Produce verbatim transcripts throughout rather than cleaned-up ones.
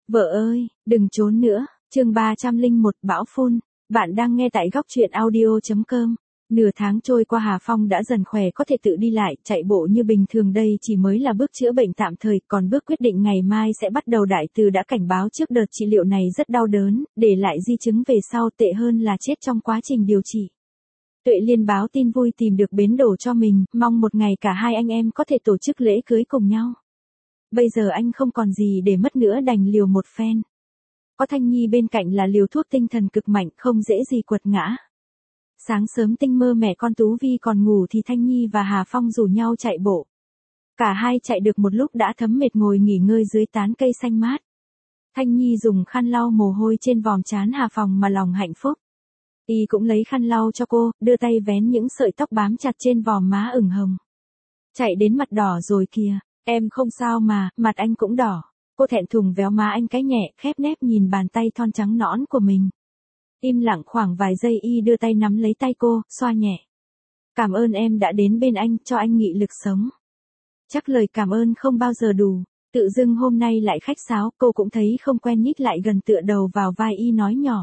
Vợ ơi, đừng trốn nữa, chương ba trăm lẻ một bão phun. Bạn đang nghe tại góc truyện audio chấm com. Nửa tháng trôi qua Hà Phong đã dần khỏe có thể tự đi lại, chạy bộ như bình thường đây chỉ mới là bước chữa bệnh tạm thời, còn bước quyết định ngày mai sẽ bắt đầu đại từ đã cảnh báo trước đợt trị liệu này rất đau đớn, để lại di chứng về sau tệ hơn là chết trong quá trình điều trị. Tuệ Liên báo tin vui tìm được bến đỗ cho mình, mong một ngày cả hai anh em có thể tổ chức lễ cưới cùng nhau. Bây giờ anh không còn gì để mất nữa đành liều một phen. Có Thanh Nhi bên cạnh là liều thuốc tinh thần cực mạnh không dễ gì quật ngã. Sáng sớm tinh mơ mẹ con Tú Vi còn ngủ thì Thanh Nhi và Hà Phong rủ nhau chạy bộ. Cả hai chạy được một lúc đã thấm mệt ngồi nghỉ ngơi dưới tán cây xanh mát. Thanh Nhi dùng khăn lau mồ hôi trên vòm trán Hà Phong mà lòng hạnh phúc. Y cũng lấy khăn lau cho cô, đưa tay vén những sợi tóc bám chặt trên vòm má ửng hồng. Chạy đến mặt đỏ rồi kìa, em không sao mà, mặt anh cũng đỏ. Cô thẹn thùng véo má anh cái nhẹ, khép nép nhìn bàn tay thon trắng nõn của mình. Im lặng khoảng vài giây Y đưa tay nắm lấy tay cô, xoa nhẹ. Cảm ơn em đã đến bên anh, cho anh nghị lực sống. Chắc lời cảm ơn không bao giờ đủ. Tự dưng hôm nay lại khách sáo, cô cũng thấy không quen nhích lại gần tựa đầu vào vai Y nói nhỏ.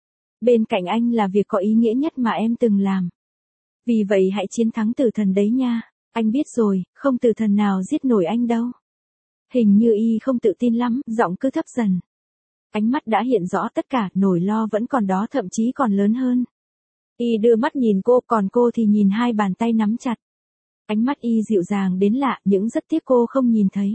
Bên cạnh anh là việc có ý nghĩa nhất mà em từng làm. Vì vậy hãy chiến thắng tử thần đấy nha. Anh biết rồi, không tử thần nào giết nổi anh đâu. Hình như Y không tự tin lắm, giọng cứ thấp dần. Ánh mắt đã hiện rõ tất cả, nỗi lo vẫn còn đó thậm chí còn lớn hơn. Y đưa mắt nhìn cô, còn cô thì nhìn hai bàn tay nắm chặt. Ánh mắt Y dịu dàng đến lạ, những rất tiếc cô không nhìn thấy.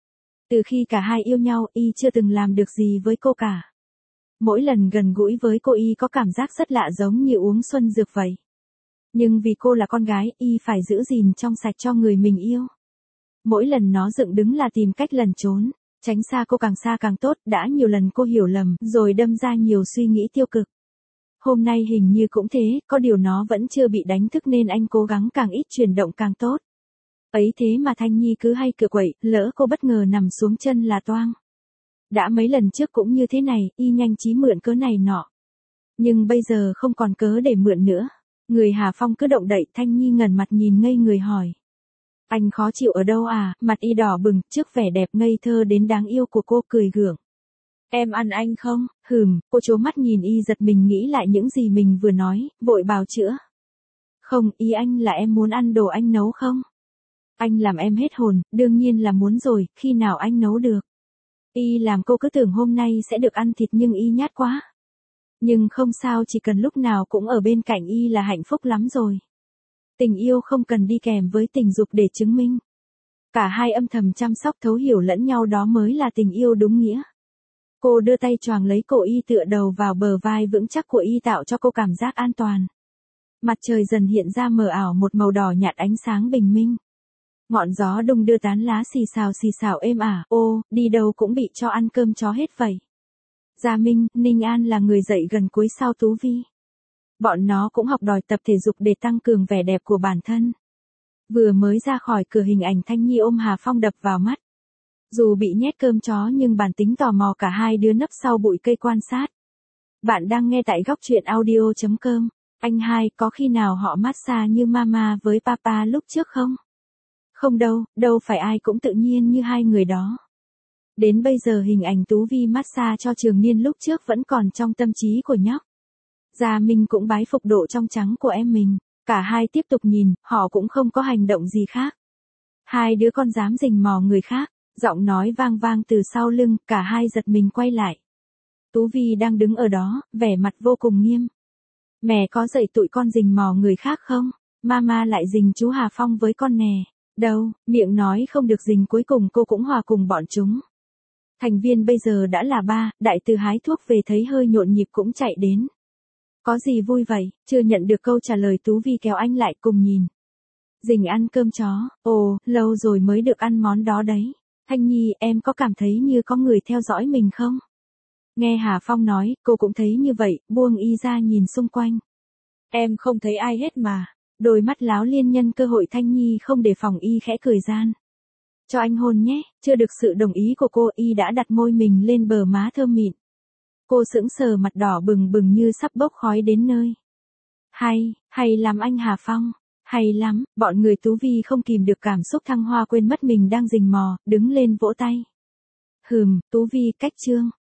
Từ khi cả hai yêu nhau, Y chưa từng làm được gì với cô cả. Mỗi lần gần gũi với cô Y có cảm giác rất lạ giống như uống xuân dược vậy. Nhưng vì cô là con gái, Y phải giữ gìn trong sạch cho người mình yêu. Mỗi lần nó dựng đứng là tìm cách lẩn trốn, tránh xa cô càng xa càng tốt, đã nhiều lần cô hiểu lầm, rồi đâm ra nhiều suy nghĩ tiêu cực. Hôm nay hình như cũng thế, có điều nó vẫn chưa bị đánh thức nên anh cố gắng càng ít chuyển động càng tốt. Ấy thế mà Thanh Nhi cứ hay cựa quậy, lỡ cô bất ngờ nằm xuống chân là toang. Đã mấy lần trước cũng như thế này, Y nhanh trí mượn cớ này nọ. Nhưng bây giờ không còn cớ để mượn nữa. Người Hà Phong cứ động đậy, Thanh Nhi ngẩn mặt nhìn ngây người hỏi. Anh khó chịu ở đâu à? Mặt Y đỏ bừng, trước vẻ đẹp ngây thơ đến đáng yêu của cô cười gượng. Em ăn anh không? Hừm, cô trố mắt nhìn Y giật mình nghĩ lại những gì mình vừa nói, vội bào chữa. Không, ý anh là em muốn ăn đồ anh nấu không? Anh làm em hết hồn, đương nhiên là muốn rồi, khi nào anh nấu được? Y làm cô cứ tưởng hôm nay sẽ được ăn thịt nhưng Y nhát quá. Nhưng không sao, chỉ cần lúc nào cũng ở bên cạnh Y là hạnh phúc lắm rồi. Tình yêu không cần đi kèm với tình dục để chứng minh. Cả hai âm thầm chăm sóc thấu hiểu lẫn nhau đó mới là tình yêu đúng nghĩa. Cô đưa tay choàng lấy cổ Y tựa đầu vào bờ vai vững chắc của Y tạo cho cô cảm giác an toàn. Mặt trời dần hiện ra mờ ảo một màu đỏ nhạt ánh sáng bình minh. Ngọn gió đung đưa tán lá xì xào xì xào êm ả, ô, đi đâu cũng bị cho ăn cơm chó hết vậy. Gia Minh, Ninh An là người dậy gần cuối sau Tú Vi. Bọn nó cũng học đòi tập thể dục để tăng cường vẻ đẹp của bản thân. Vừa mới ra khỏi cửa hình ảnh Thanh Nhi ôm Hà Phong đập vào mắt. Dù bị nhét cơm chó nhưng bản tính tò mò cả hai đứa nấp sau bụi cây quan sát. Bạn đang nghe tại góc truyện audio chấm com. Anh hai, có khi nào họ massage như mama với papa lúc trước không? Không đâu, đâu phải ai cũng tự nhiên như hai người đó. Đến bây giờ hình ảnh Tú Vi massage cho Trường Niên lúc trước vẫn còn trong tâm trí của nhóc. Gia Minh cũng bái phục độ trong trắng của em mình. Cả hai tiếp tục nhìn, họ cũng không có hành động gì khác. Hai đứa con dám rình mò người khác, giọng nói vang vang từ sau lưng, cả hai giật mình quay lại. Tú Vi đang đứng ở đó, vẻ mặt vô cùng nghiêm. Mẹ có dạy tụi con rình mò người khác không? Mama lại rình chú Hà Phong với con nè. Đâu, miệng nói không được rình cuối cùng cô cũng hòa cùng bọn chúng. Thành viên bây giờ đã là ba, đại từ hái thuốc về thấy hơi nhộn nhịp cũng chạy đến. Có gì vui vậy? Chưa nhận được câu trả lời Tú Vi kéo anh lại cùng nhìn. Rình ăn cơm chó, ồ, lâu rồi mới được ăn món đó đấy. Thanh Nhi, em có cảm thấy như có người theo dõi mình không? Nghe Hà Phong nói, cô cũng thấy như vậy, buông Y ra nhìn xung quanh. Em không thấy ai hết mà. Đôi mắt láo liên nhân cơ hội Thanh Nhi không đề phòng Y khẽ cười gian. Cho anh hôn nhé, chưa được sự đồng ý của cô Y đã đặt môi mình lên bờ má thơm mịn. Cô sững sờ mặt đỏ bừng bừng như sắp bốc khói đến nơi. Hay, hay lắm anh Hà Phong, hay lắm, bọn người Tú Vi không kìm được cảm xúc thăng hoa quên mất mình đang rình mò, đứng lên vỗ tay. Hừm, Tú Vi cách chương.